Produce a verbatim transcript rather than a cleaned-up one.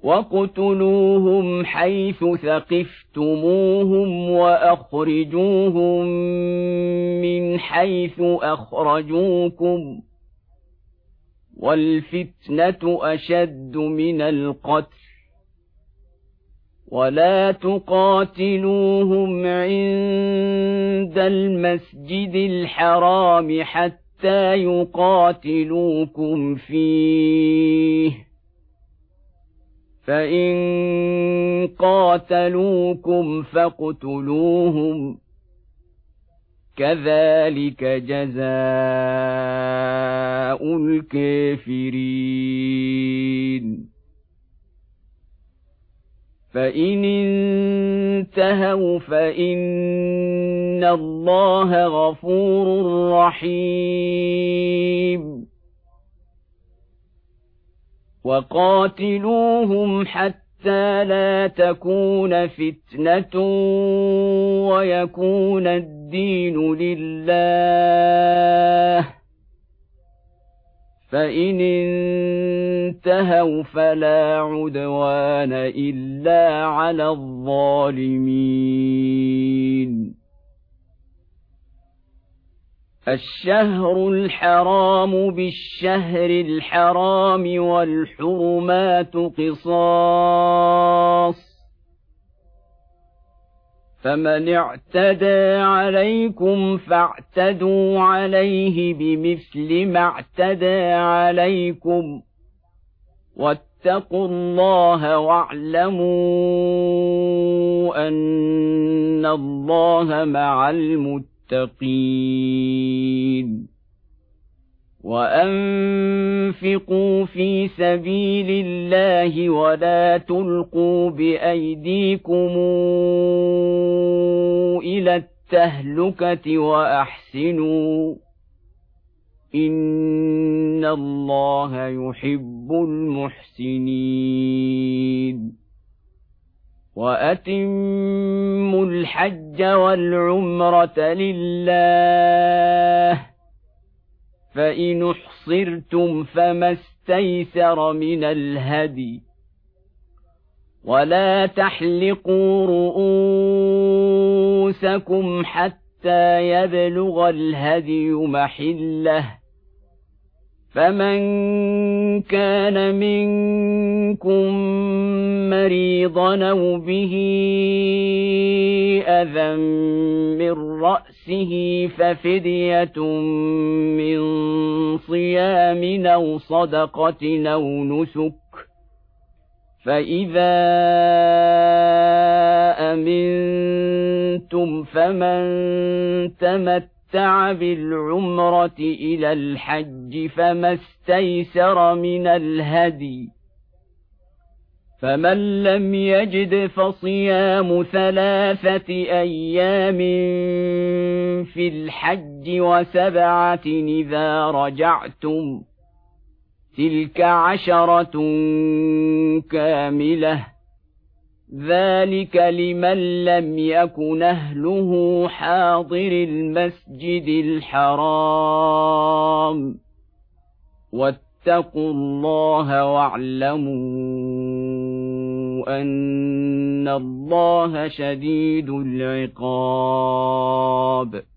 وَاقْتُلُوهُمْ حَيْثُ ثَقِفْتُمُوهُمْ وَأَخْرِجُوهُمْ مِنْ حَيْثُ أَخْرَجُوكُمْ ۚ وَالْفِتْنَةُ أَشَدُّ مِنَ الْقَتْلِ ۚ وَلَا تُقَاتِلُوهُمْ عِندَ الْمَسْجِدِ الْحَرَامِ حَتَّىٰ يُقَاتِلُوكُمْ فِيهِ ۖ فَإِن قَاتَلُوكُمْ فَاقْتُلُوهُمْ ۗ كَذَٰلِكَ جَزَاءُ الْكَافِرِينَ. فَإِنِ انتَهَوْا فَإِنَّ اللَّهَ غَفُورٌ رَّحِيمٌ. وَقَاتِلُوهُمْ حَتَّىٰ لَا تَكُونَ فِتْنَةٌ وَيَكُونَ الدِّينُ لِلَّهِ ۖ فَإِنِ انتَهَوْا فَلَا عُدْوَانَ إِلَّا عَلَى الظَّالِمِينَ. الشهر الحرام بالشهر الحرام والحرمات قصاص، فمن اعتدى عليكم فاعتدوا عليه بمثل ما اعتدى عليكم، واتقوا الله واعلموا أن الله مع المتقين. المتقين. وأنفقوا في سبيل الله ولا تلقوا بأيديكم إلى التهلكة وأحسنوا إن الله يحب المحسنين. وأتموا الحج والعمرة لله، فإن احصرتم فما استيسر من الهدي، ولا تحلقوا رؤوسكم حتى يبلغ الهدي محله، فمن كان منكم مريضا أو به أذى من رأسه ففدية من صيام أو صدقة أو نسك، فإذا أمنتم فمن تمتع بالعمرة إلى الحج فما استيسر من الهدي، فمن لم يجد فصيام ثلاثة أيام في الحج وسبعة إذا رجعتم، تلك عشرة كاملة، ذلك لمن لم يكن أهله حاضر المسجد الحرام. واتقوا الله واعلموا أن الله شديد العقاب.